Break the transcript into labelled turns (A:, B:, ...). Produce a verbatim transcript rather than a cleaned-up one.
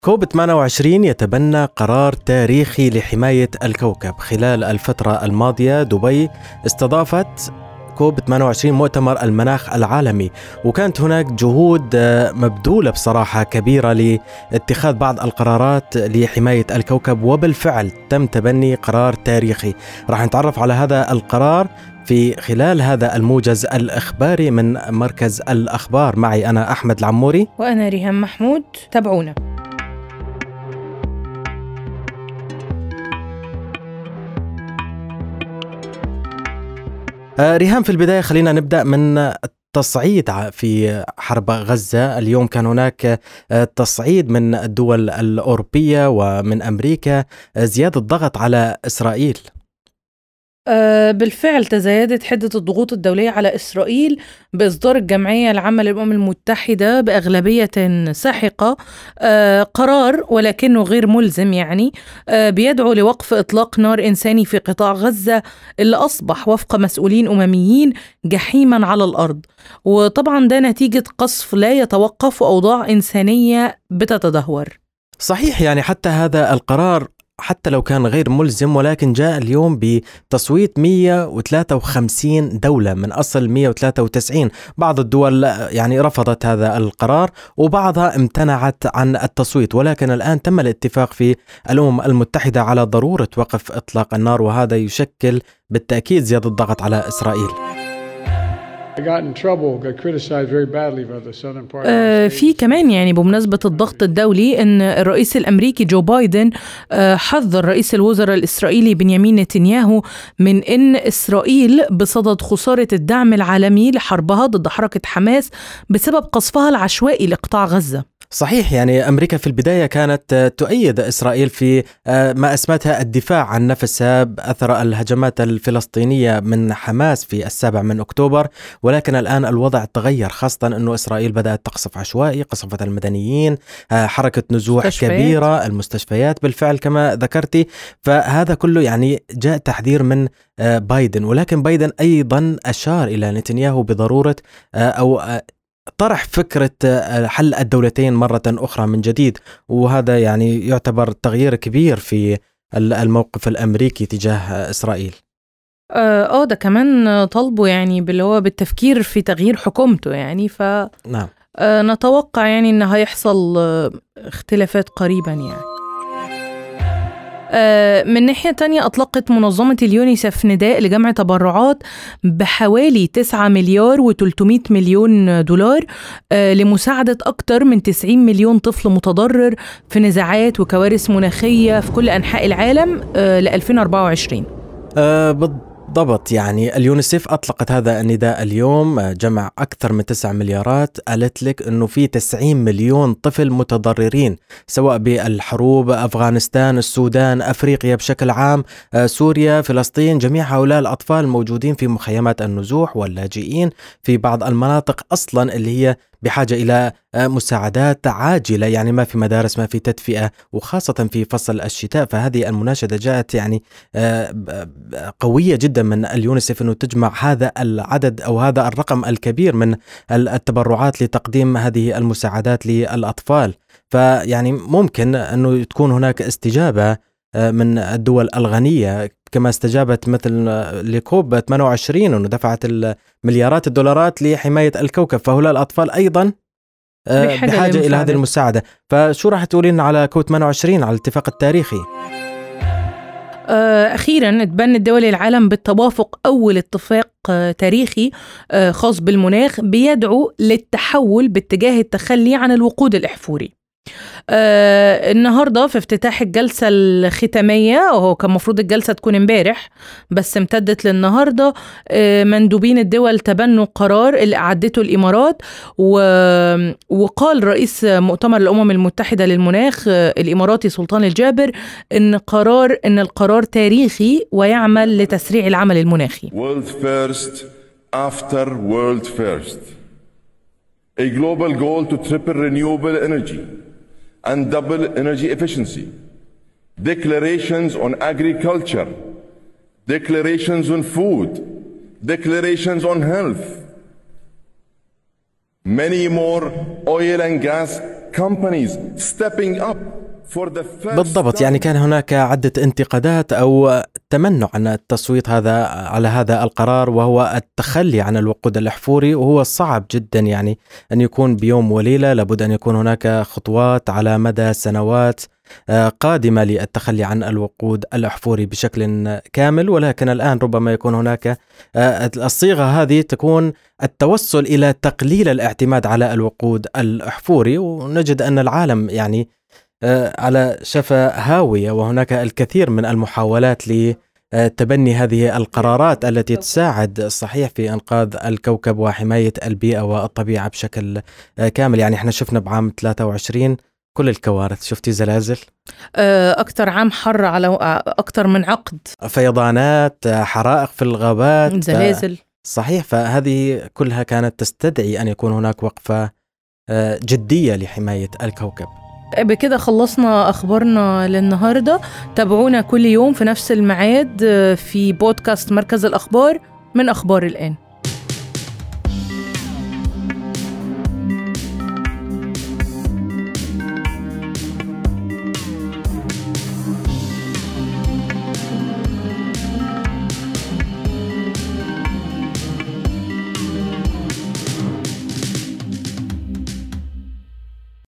A: كوب ثمانية وعشرين يتبنى قرار تاريخي لحماية الكوكب. خلال الفترة الماضية دبي استضافت كوب ثمانية وعشرين مؤتمر المناخ العالمي، وكانت هناك جهود مبذولة بصراحة كبيرة لاتخاذ بعض القرارات لحماية الكوكب، وبالفعل تم تبني قرار تاريخي. راح نتعرف على هذا القرار في خلال هذا الموجز الإخباري من مركز الأخبار. معي أنا أحمد العموري
B: وأنا ريهام محمود. تابعونا.
A: ريهام، في البداية خلينا نبدأ من التصعيد في حرب غزة. اليوم كان هناك تصعيد من الدول الأوروبية ومن أمريكا زيادة الضغط على إسرائيل.
B: أه بالفعل تزايدت حدة الضغوط الدولية على إسرائيل بإصدار الجمعية العامة للأمم المتحدة بأغلبية ساحقة أه قرار ولكنه غير ملزم، يعني أه بيدعو لوقف إطلاق نار إنساني في قطاع غزة اللي أصبح وفق مسؤولين أمميين جحيما على الأرض. وطبعا ده نتيجة قصف لا يتوقف وأوضاع إنسانية بتتدهور.
A: صحيح، يعني حتى هذا القرار حتى لو كان غير ملزم ولكن جاء اليوم بتصويت مئة وثلاثة وخمسين دولة من أصل مئة وثلاثة وتسعين. بعض الدول يعني رفضت هذا القرار وبعضها امتنعت عن التصويت، ولكن الآن تم الاتفاق في الأمم المتحدة على ضرورة وقف إطلاق النار، وهذا يشكل بالتأكيد زيادة الضغط على إسرائيل.
B: آه في كمان يعني بمناسبة الضغط الدولي أن الرئيس الأمريكي جو بايدن آه حذر رئيس الوزراء الإسرائيلي بنيامين نتنياهو من أن إسرائيل بصدد خسارة الدعم العالمي لحربها ضد حركة حماس بسبب قصفها العشوائي لقطاع غزة.
A: صحيح، يعني أمريكا في البداية كانت تؤيد إسرائيل في ما أسمتها الدفاع عن نفسها أثر الهجمات الفلسطينية من حماس في السابع من أكتوبر، ولكن الآن الوضع تغير، خاصة أنه إسرائيل بدأت تقصف عشوائي، قصفت المدنيين، حركة نزوح مستشفيات. كبيرة، المستشفيات بالفعل كما ذكرتي. فهذا كله يعني جاء تحذير من بايدن، ولكن بايدن أيضا أشار إلى نتنياهو بضرورة أو طرح فكرة حل الدولتين مرة أخرى من جديد، وهذا يعني يعتبر تغيير كبير في الموقف الأمريكي تجاه إسرائيل.
B: اه ده كمان طلبوا يعني باللي هو بالتفكير في تغيير حكومته، يعني ف
A: نعم.
B: آه نتوقع يعني إن هيحصل اختلافات قريبا. يعني من ناحية تانية أطلقت منظمة اليونيسف نداء لجمع تبرعات بحوالي تسعة مليار وثلاثمائة مليون دولار لمساعدة أكثر من تسعين مليون طفل متضرر في نزاعات وكوارث مناخية في كل أنحاء العالم ل ألفين وأربعة وعشرين.
A: أه بالضبط، يعني اليونيسف أطلقت هذا النداء اليوم، جمع أكثر من تسعة مليارات. قالت لك أنه في تسعين مليون طفل متضررين سواء بالحروب، أفغانستان، السودان، أفريقيا بشكل عام، سوريا، فلسطين. جميع هؤلاء الأطفال موجودين في مخيمات النزوح واللاجئين في بعض المناطق أصلا اللي هي بحاجة إلى مساعدات عاجلة، يعني ما في مدارس، ما في تدفئة، وخاصة في فصل الشتاء. فهذه المناشدة جاءت يعني قوية جدا من اليونيسف أنه تجمع هذا العدد أو هذا الرقم الكبير من التبرعات لتقديم هذه المساعدات للأطفال. فيعني ممكن أنه تكون هناك استجابة من الدول الغنية كما استجابت مثل لكوب ثمانية وعشرين أنه دفعت المليارات الدولارات لحماية الكوكب، فهؤلاء الأطفال أيضا بحاجة, بحاجة إلى هذه المساعدة. فشو راح تقولين على كوب ثمانية وعشرين، على الاتفاق التاريخي؟
B: أخيراً تبنت دول العالم بالتوافق أول اتفاق تاريخي خاص بالمناخ بيدعو للتحول باتجاه التخلي عن الوقود الأحفوري. آه النهاردة في افتتاح الجلسة الختامية، وهو كان مفروض الجلسة تكون امبارح بس امتدت للنهاردة، آه مندوبين الدول تبنوا قرار اللي أعدته الإمارات، وقال رئيس مؤتمر الأمم المتحدة للمناخ آه الإماراتي سلطان الجابر إن قرار إن القرار تاريخي ويعمل لتسريع العمل المناخي.
C: World first after world first. A global goal to triple renewable energy and double energy efficiency, declarations on agriculture, declarations on food, declarations on health. Many more oil and gas companies stepping up for the first
A: بالضبط، يعني كان هناك عدة انتقادات أو تمنع عن التصويت هذا على هذا القرار، وهو التخلي عن الوقود الأحفوري، وهو صعب جدا يعني أن يكون بيوم وليلة. لابد أن يكون هناك خطوات على مدى سنوات قادمة للتخلي عن الوقود الأحفوري بشكل كامل. ولكن الآن ربما يكون هناك الصيغة هذه تكون التوصل إلى تقليل الاعتماد على الوقود الأحفوري، ونجد أن العالم يعني على شفا هاوية، وهناك الكثير من المحاولات لتبني هذه القرارات التي تساعد صحيح في إنقاذ الكوكب وحماية البيئة والطبيعة بشكل كامل. يعني احنا شفنا بعام ثلاثة وعشرين كل الكوارث، شفتي زلازل،
B: أكتر عام حر على أكتر من عقد،
A: فيضانات، حرائق في الغابات،
B: زلازل.
A: صحيح، فهذه كلها كانت تستدعي أن يكون هناك وقفة جدية لحماية الكوكب.
B: بكده خلصنا أخبارنا للنهاردة. تابعونا كل يوم في نفس الميعاد في بودكاست مركز الأخبار من أخبار الآن.